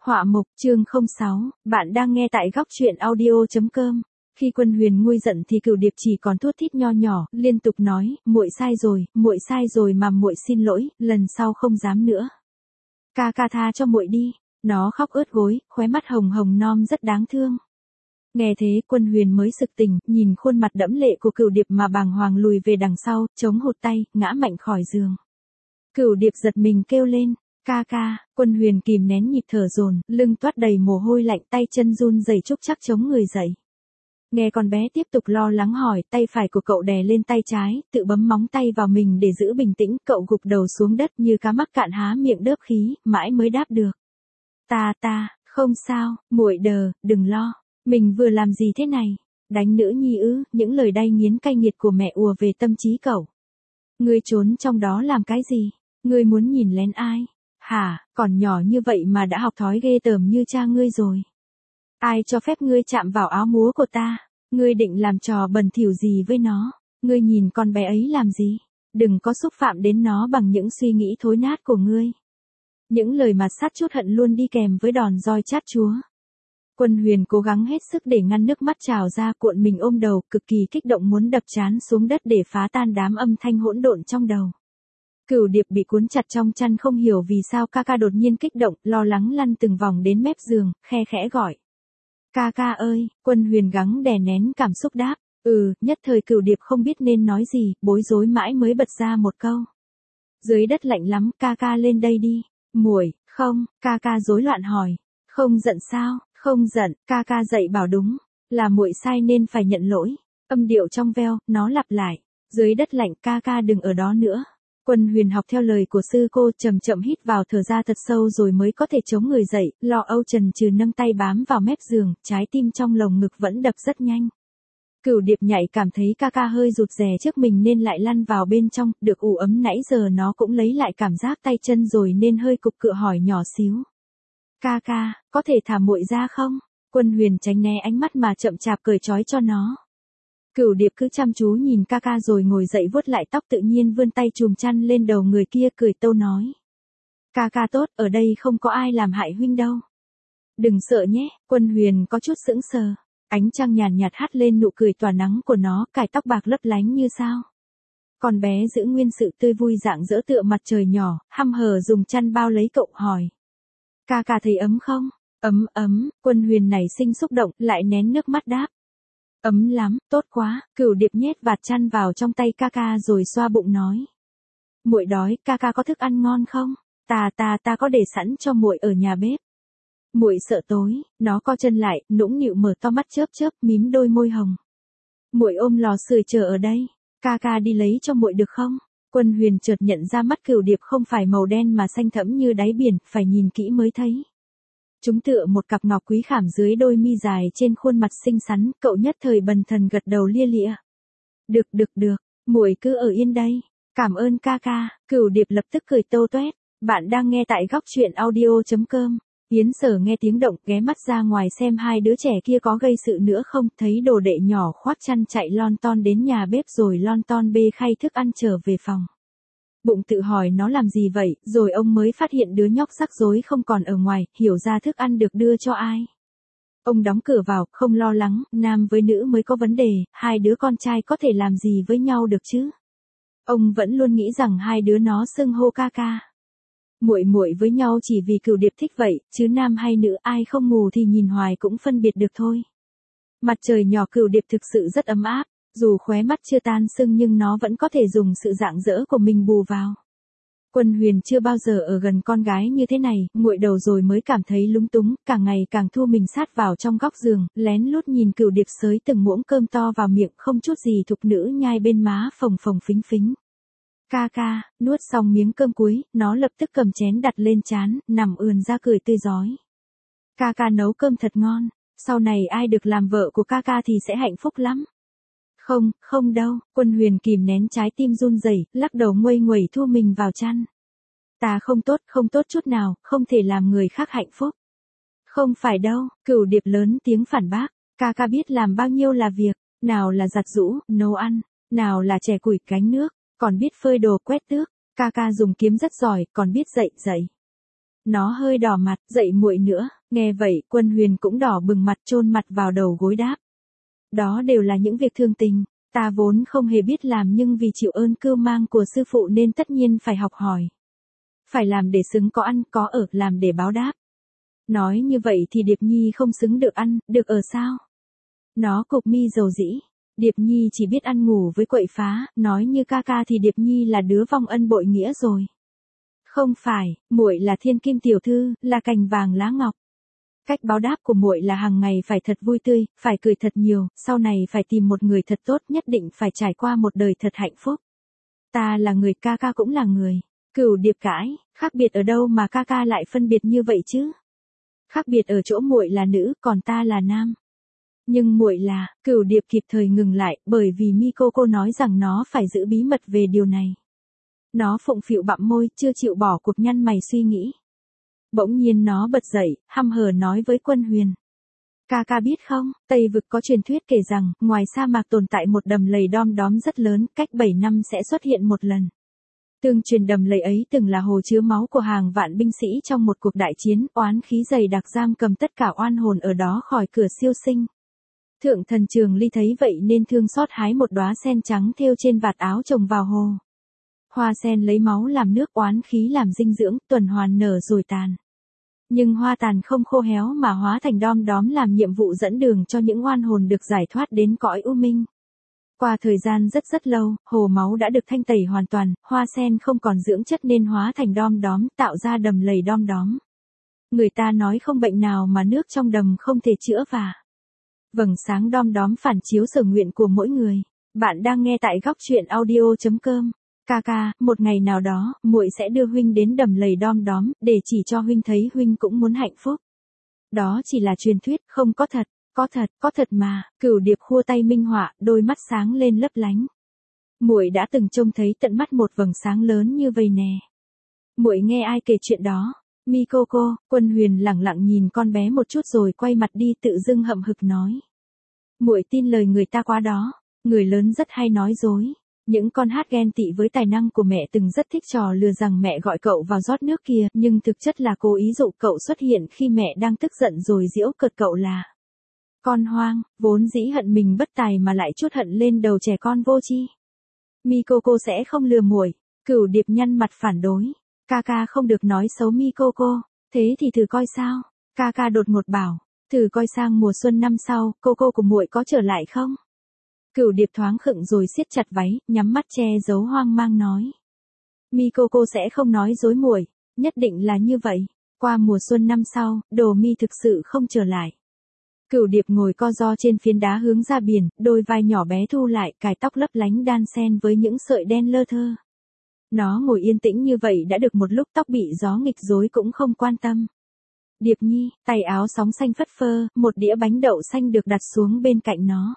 Họa mục chương 06, bạn đang nghe tại góc truyện audio.com. Khi Quân Huyền nguôi giận thì Cửu Điệp chỉ còn thút thít nho nhỏ, liên tục nói, muội sai rồi mà muội xin lỗi, lần sau không dám nữa. Ca ca tha cho muội đi. Nó khóc ướt gối, khóe mắt hồng hồng non rất đáng thương. Nghe thế Quân Huyền mới sực tỉnh, nhìn khuôn mặt đẫm lệ của Cửu Điệp mà bàng hoàng lùi về đằng sau, chống hụt tay, ngã mạnh khỏi giường. Cửu Điệp giật mình kêu lên. Ca ca. Quân Huyền kìm nén nhịp thở dồn, lưng toát đầy mồ hôi lạnh, tay chân run rẩy chúc chắc chống người dậy. Nghe con bé tiếp tục lo lắng hỏi, tay phải của cậu đè lên tay trái, tự bấm móng tay vào mình để giữ bình tĩnh, cậu gục đầu xuống đất như cá mắc cạn há miệng đớp khí, mãi mới đáp được. Ta, không sao, muội đờ, đừng lo, mình vừa làm gì thế này? Đánh nữ nhi ư? Những lời đay nghiến cay nghiệt của mẹ ùa về tâm trí cậu. Ngươi trốn trong đó làm cái gì? Ngươi muốn nhìn lén ai? Hả, còn nhỏ như vậy mà đã học thói ghê tởm như cha ngươi rồi. Ai cho phép ngươi chạm vào áo múa của ta? Ngươi định làm trò bẩn thỉu gì với nó? Ngươi nhìn con bé ấy làm gì? Đừng có xúc phạm đến nó bằng những suy nghĩ thối nát của ngươi. Những lời mà sát chút hận luôn đi kèm với đòn roi chát chúa. Quân Huyền cố gắng hết sức để ngăn nước mắt trào ra, cuộn mình ôm đầu, cực kỳ kích động muốn đập trán xuống đất để phá tan đám âm thanh hỗn độn trong đầu. Cửu Điệp bị cuốn chặt trong chăn không hiểu vì sao ca ca đột nhiên kích động, lo lắng lăn từng vòng đến mép giường, khe khẽ gọi. Ca ca ơi. Quân Huyền gắng đè nén cảm xúc đáp. Nhất thời Cửu Điệp không biết nên nói gì, bối rối mãi mới bật ra một câu. Dưới đất lạnh lắm, ca ca lên đây đi. Muội, không, ca ca rối loạn hỏi. Không giận sao? Không giận, ca ca dậy bảo đúng, là muội sai nên phải nhận lỗi. Âm điệu trong veo, nó lặp lại. Dưới đất lạnh, ca ca đừng ở đó nữa. Quân Huyền học theo lời của sư cô, chậm chậm hít vào thở ra thật sâu rồi mới có thể chống người dậy, lo âu chần chừ nâng tay bám vào mép giường, trái tim trong lồng ngực vẫn đập rất nhanh. Cửu Điệp nhạy cảm thấy ca ca hơi rụt rè trước mình nên lại lăn vào bên trong, được ủ ấm nãy giờ nó cũng lấy lại cảm giác tay chân rồi nên hơi cục cựa hỏi nhỏ xíu. Ca ca, có thể thả muội ra không? Quân Huyền tránh né ánh mắt mà chậm chạp cởi trói cho nó. Cửu Điệp cứ chăm chú nhìn ca ca rồi ngồi dậy vuốt lại tóc, tự nhiên vươn tay chùm chăn lên đầu người kia, cười tâu nói. Ca ca tốt, ở đây không có ai làm hại huynh đâu. Đừng sợ nhé. Quân Huyền có chút sững sờ. Ánh trăng nhàn nhạt hắt lên nụ cười tỏa nắng của nó, cài tóc bạc lấp lánh như sao. Con bé giữ nguyên sự tươi vui rạng rỡ tựa mặt trời nhỏ, hăm hở dùng chăn bao lấy cậu hỏi. Ca ca thấy ấm không? Ấm. Quân Huyền nảy sinh xúc động, lại nén nước mắt đáp. Ấm lắm, tốt quá. Cửu Điệp nhét vạt chăn vào trong tay ca ca rồi xoa bụng nói. Muội đói, ca ca có thức ăn ngon không? Ta có để sẵn cho muội ở nhà bếp. Muội sợ tối. Nó co chân lại, nũng nịu mở to mắt chớp chớp, mím đôi môi hồng. Muội ôm lò sưởi chờ ở đây. Ca ca đi lấy cho muội được không? Quân Huyền chợt nhận ra mắt Cửu Điệp không phải màu đen mà xanh thẫm như đáy biển, phải nhìn kỹ mới thấy. Chúng tựa một cặp ngọc quý khảm dưới đôi mi dài trên khuôn mặt xinh xắn, cậu nhất thời bần thần gật đầu lia lịa. Được, muội cứ ở yên đây. Cảm ơn ca ca. Cửu Điệp lập tức cười tâu toét. Bạn đang nghe tại góc truyện audio.com. Yến Sở nghe tiếng động, ghé mắt ra ngoài xem hai đứa trẻ kia có gây sự nữa không, thấy đồ đệ nhỏ khoác chăn chạy lon ton đến nhà bếp rồi lon ton bê khay thức ăn trở về phòng. Bụng tự hỏi nó làm gì vậy, rồi ông mới phát hiện đứa nhóc rắc rối không còn ở ngoài, hiểu ra thức ăn được đưa cho ai. Ông đóng cửa vào, không lo lắng, nam với nữ mới có vấn đề, hai đứa con trai có thể làm gì với nhau được chứ. Ông vẫn luôn nghĩ rằng hai đứa nó xưng hô ca ca. Muội với nhau chỉ vì Cửu Điệp thích vậy, chứ nam hay nữ ai không mù thì nhìn hoài cũng phân biệt được thôi. Mặt trời nhỏ Cửu Điệp thực sự rất ấm áp. Dù khóe mắt chưa tan sưng nhưng nó vẫn có thể dùng sự rạng rỡ của mình bù vào. Quân Huyền chưa bao giờ ở gần con gái như thế này, nguội đầu rồi mới cảm thấy lúng túng, càng ngày càng thu mình sát vào trong góc giường, lén lút nhìn Cửu Điệp xới từng muỗng cơm to vào miệng, không chút gì thục nữ nhai bên má phồng phồng phính phính. Ca ca. Nuốt xong miếng cơm cuối, nó lập tức cầm chén đặt lên trán, nằm ườn ra cười tươi rói. Ca ca nấu cơm thật ngon, sau này ai được làm vợ của ca ca thì sẽ hạnh phúc lắm. Không đâu. Quân Huyền kìm nén trái tim run rẩy, lắc đầu nguây nguẩy thu mình vào chăn. Ta không tốt chút nào, không thể làm người khác hạnh phúc. Không phải đâu. Cửu Điệp lớn tiếng phản bác. Ca ca biết làm bao nhiêu là việc, nào là giặt giũ, nấu ăn, nào là chẻ củi gánh nước, còn biết phơi đồ quét tước. Ca ca dùng kiếm rất giỏi, còn biết dạy. Nó hơi đỏ mặt, dậy muội nữa, nghe vậy, Quân Huyền cũng đỏ bừng mặt chôn mặt vào đầu gối đáp. Đó đều là những việc thương tình, ta vốn không hề biết làm nhưng vì chịu ơn cưu mang của sư phụ nên tất nhiên phải học hỏi. Phải làm để xứng có ăn, có ở, làm để báo đáp. Nói như vậy thì Điệp Nhi không xứng được ăn, được ở sao? Nó cụp mi dầu dĩ. Điệp Nhi chỉ biết ăn ngủ với quậy phá, nói như ca ca thì Điệp Nhi là đứa vong ân bội nghĩa rồi. Không phải, muội là thiên kim tiểu thư, là cành vàng lá ngọc. Cách báo đáp của muội là hàng ngày phải thật vui tươi, phải cười thật nhiều, sau này phải tìm một người thật tốt, nhất định phải trải qua một đời thật hạnh phúc. Ta là người, ca ca cũng là người. Cửu Điệp cãi, khác biệt ở đâu mà ca ca lại phân biệt như vậy chứ? Khác biệt ở chỗ muội là nữ, còn ta là nam. Nhưng muội là, Cửu Điệp kịp thời ngừng lại, bởi vì Mikoko nói rằng nó phải giữ bí mật về điều này. Nó phụng phịu bặm môi, chưa chịu bỏ cuộc nhăn mày suy nghĩ. Bỗng nhiên nó bật dậy, hăm hở nói với Quân Huyền. Ca ca biết không, Tây Vực có truyền thuyết kể rằng, ngoài sa mạc tồn tại một đầm lầy đom đóm rất lớn, cách 7 năm sẽ xuất hiện một lần. Tương truyền đầm lầy ấy từng là hồ chứa máu của hàng vạn binh sĩ trong một cuộc đại chiến, oán khí dày đặc giam cầm tất cả oan hồn ở đó khỏi cửa siêu sinh. Thượng thần Trường Ly thấy vậy nên thương xót hái một đóa sen trắng thêu trên vạt áo trồng vào hồ. Hoa sen lấy máu làm nước, oán khí làm dinh dưỡng, tuần hoàn nở rồi tàn. Nhưng hoa tàn không khô héo mà hóa thành đom đóm làm nhiệm vụ dẫn đường cho những oan hồn được giải thoát đến cõi u minh. Qua thời gian rất lâu, hồ máu đã được thanh tẩy hoàn toàn, hoa sen không còn dưỡng chất nên hóa thành đom đóm, tạo ra đầm lầy đom đóm. Người ta nói không bệnh nào mà nước trong đầm không thể chữa và vầng sáng đom đóm phản chiếu sở nguyện của mỗi người. Bạn đang nghe tại góc truyện audio.com. Ca ca, một ngày nào đó, muội sẽ đưa huynh đến đầm lầy đom đóm, để chỉ cho huynh thấy huynh cũng muốn hạnh phúc. Đó chỉ là truyền thuyết, không có thật. Có thật mà, Cửu Điệp khua tay minh họa, đôi mắt sáng lên lấp lánh. Muội đã từng trông thấy tận mắt một vầng sáng lớn như vầy nè. Muội nghe ai kể chuyện đó? Mikoko. Quân Huyền lẳng lặng nhìn con bé một chút rồi quay mặt đi, tự dưng hậm hực nói. Muội tin lời người ta quá đó, người lớn rất hay nói dối. Những con hát ghen tị với tài năng của mẹ từng rất thích trò lừa rằng mẹ gọi cậu vào rót nước kia, nhưng thực chất là cố ý dụ cậu xuất hiện khi mẹ đang tức giận rồi giễu cợt cậu là con hoang, vốn dĩ hận mình bất tài mà lại trút hận lên đầu trẻ con vô tri. Mikoko sẽ không lừa muội. Cửu Điệp nhăn mặt phản đối. Ca ca không được nói xấu Mikoko, thế thì thử coi sao. Ca ca đột ngột bảo, thử coi sang mùa xuân năm sau, cô của muội có trở lại không? Cửu Điệp thoáng khựng rồi siết chặt váy, nhắm mắt che giấu hoang mang nói. Mikoko sẽ không nói dối muội, nhất định là như vậy. Qua mùa xuân năm sau, Đồ Mi thực sự không trở lại. Cửu Điệp ngồi co ro trên phiến đá hướng ra biển, đôi vai nhỏ bé thu lại, cài tóc lấp lánh đan xen với những sợi đen lơ thơ. Nó ngồi yên tĩnh như vậy đã được một lúc, tóc bị gió nghịch rối cũng không quan tâm. Điệp Nhi, tay áo sóng xanh phất phơ, một đĩa bánh đậu xanh được đặt xuống bên cạnh nó.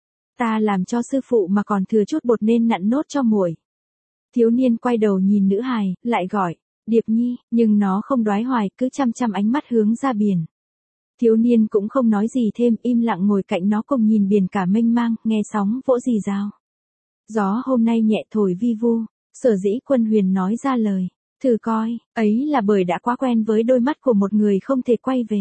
Ta làm cho sư phụ mà còn thừa chút bột nên nặn nốt cho muội. Thiếu niên quay đầu nhìn nữ hài, lại gọi, Điệp Nhi, nhưng nó không đoái hoài, cứ chăm chăm ánh mắt hướng ra biển. Thiếu niên cũng không nói gì thêm, im lặng ngồi cạnh nó cùng nhìn biển cả mênh mang, nghe sóng vỗ rì rào. Gió hôm nay nhẹ thổi vi vu, sở dĩ Quân Huyền nói ra lời, thử coi, ấy là bởi đã quá quen với đôi mắt của một người không thể quay về.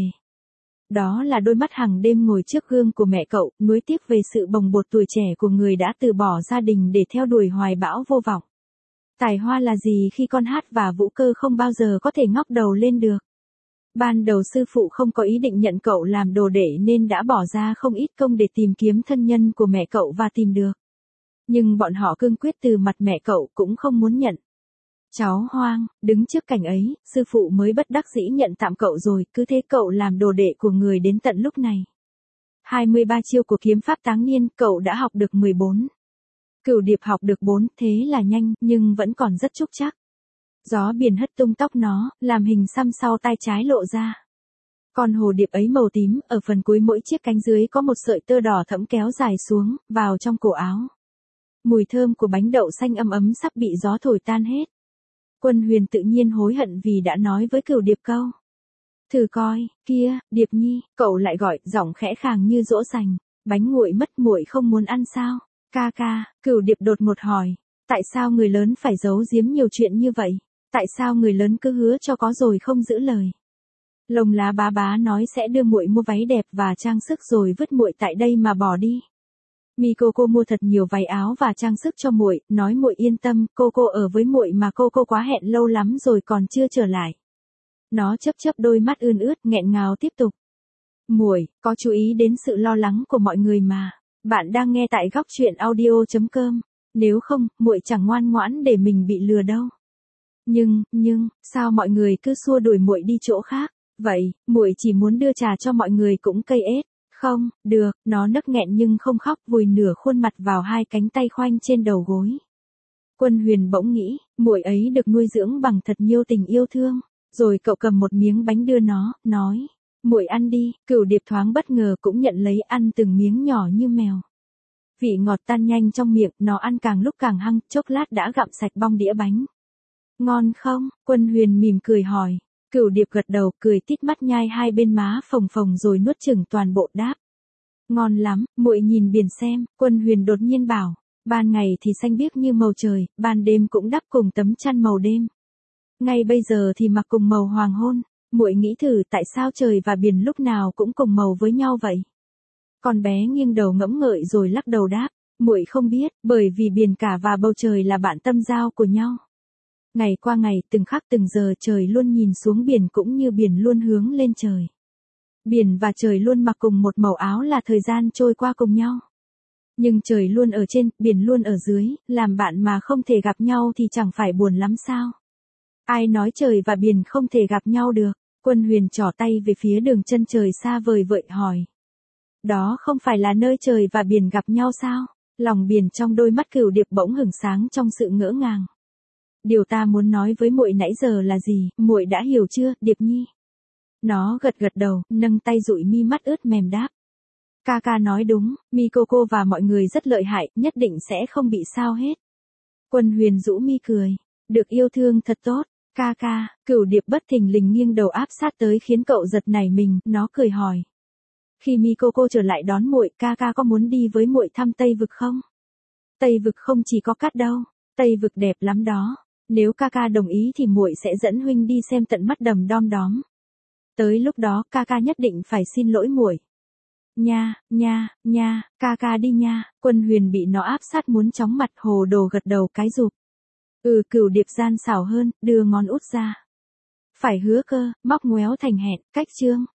Đó là đôi mắt hàng đêm ngồi trước gương của mẹ cậu, nuối tiếc về sự bồng bột tuổi trẻ của người đã từ bỏ gia đình để theo đuổi hoài bão vô vọng. Tài hoa là gì khi con hát và vũ cơ không bao giờ có thể ngóc đầu lên được. Ban đầu sư phụ không có ý định nhận cậu làm đồ đệ nên đã bỏ ra không ít công để tìm kiếm thân nhân của mẹ cậu và tìm được. Nhưng bọn họ cương quyết từ mặt mẹ cậu cũng không muốn nhận. Cháu hoang, đứng trước cảnh ấy, sư phụ mới bất đắc dĩ nhận tạm cậu rồi, cứ thế cậu làm đồ đệ của người đến tận lúc này. 23 chiêu của kiếm pháp táng niên, cậu đã học được 14. Cửu Điệp học được 4, thế là nhanh, nhưng vẫn còn rất trúc trắc. Gió biển hất tung tóc nó, làm hình xăm sau tai trái lộ ra. Con hồ điệp ấy màu tím, ở phần cuối mỗi chiếc cánh dưới có một sợi tơ đỏ thẫm kéo dài xuống, vào trong cổ áo. Mùi thơm của bánh đậu xanh ấm ấm sắp bị gió thổi tan hết. Quân Huyền tự nhiên hối hận vì đã nói với Cửu Điệp câu. Thử coi, kia, Điệp Nhi, cậu lại gọi, giọng khẽ khàng như dỗ dành. Bánh nguội mất muội không muốn ăn sao? Ca ca, Cửu Điệp đột ngột hỏi. Tại sao người lớn phải giấu giếm nhiều chuyện như vậy? Tại sao người lớn cứ hứa cho có rồi không giữ lời? Lông lá bá bá nói sẽ đưa muội mua váy đẹp và trang sức rồi vứt muội tại đây mà bỏ đi. Cô mua thật nhiều váy áo và trang sức cho muội, nói muội yên tâm, cô ở với muội mà cô quá hẹn lâu lắm rồi còn chưa trở lại. Nó chớp chớp đôi mắt ươn ướt nghẹn ngào tiếp tục. Muội, có chú ý đến sự lo lắng của mọi người mà. Bạn đang nghe tại góc truyện audio.com. Nếu không, muội chẳng ngoan ngoãn để mình bị lừa đâu. Nhưng, sao mọi người cứ xua đuổi muội đi chỗ khác? Vậy, muội chỉ muốn đưa trà cho mọi người cũng cây ết. Không, được, nó nấc nghẹn nhưng không khóc, vùi nửa khuôn mặt vào hai cánh tay khoanh trên đầu gối. Quân Huyền bỗng nghĩ, muội ấy được nuôi dưỡng bằng thật nhiều tình yêu thương. Rồi cậu cầm một miếng bánh đưa nó, nói, muội ăn đi. Cửu Điệp thoáng bất ngờ cũng nhận lấy ăn từng miếng nhỏ như mèo. Vị ngọt tan nhanh trong miệng, nó ăn càng lúc càng hăng, chốc lát đã gặm sạch bong đĩa bánh. Ngon không? Quân Huyền mỉm cười hỏi. Cửu Điệp gật đầu, cười tít mắt nhai hai bên má phồng phồng rồi nuốt chửng toàn bộ đáp. Ngon lắm, muội nhìn biển xem. Quân Huyền đột nhiên bảo, ban ngày thì xanh biếc như màu trời, ban đêm cũng đắp cùng tấm chăn màu đêm. Ngay bây giờ thì mặc cùng màu hoàng hôn. Muội nghĩ thử tại sao trời và biển lúc nào cũng cùng màu với nhau vậy? Con bé nghiêng đầu ngẫm ngợi rồi lắc đầu đáp, muội không biết, bởi vì biển cả và bầu trời là bạn tâm giao của nhau. Ngày qua ngày, từng khắc từng giờ trời luôn nhìn xuống biển cũng như biển luôn hướng lên trời. Biển và trời luôn mặc cùng một màu áo là thời gian trôi qua cùng nhau. Nhưng trời luôn ở trên, biển luôn ở dưới, làm bạn mà không thể gặp nhau thì chẳng phải buồn lắm sao? Ai nói trời và biển không thể gặp nhau được? Quân Huyền trỏ tay về phía đường chân trời xa vời vợi hỏi. Đó không phải là nơi trời và biển gặp nhau sao? Lòng biển trong đôi mắt Cửu Điệp bỗng hửng sáng trong sự ngỡ ngàng. Điều ta muốn nói với muội nãy giờ là gì, muội đã hiểu chưa, Điệp Nhi? Nó gật gật đầu, nâng tay dụi mi mắt ướt mềm đáp. Ca nói đúng, cô và mọi người rất lợi hại, nhất định sẽ không bị sao hết. Quân Huyền rũ mi cười. Được yêu thương thật tốt. Ca, Cửu Điệp bất thình lình nghiêng đầu áp sát tới khiến cậu giật nảy mình, nó cười hỏi. Khi cô trở lại đón muội, ca có muốn đi với muội thăm Tây Vực không? Tây Vực không chỉ có cát đâu, Tây Vực đẹp lắm đó. Nếu ca đồng ý thì muội sẽ dẫn huynh đi xem tận mắt đom đóm. Tới lúc đó ca nhất định phải xin lỗi muội. Nha, ca đi nha. Quân Huyền bị nó áp sát muốn chóng mặt, hồ đồ gật đầu cái rụp. Cửu Điệp gian xảo hơn, đưa ngón út ra. Phải hứa cơ, móc ngoéo thành hẹn, cách chương.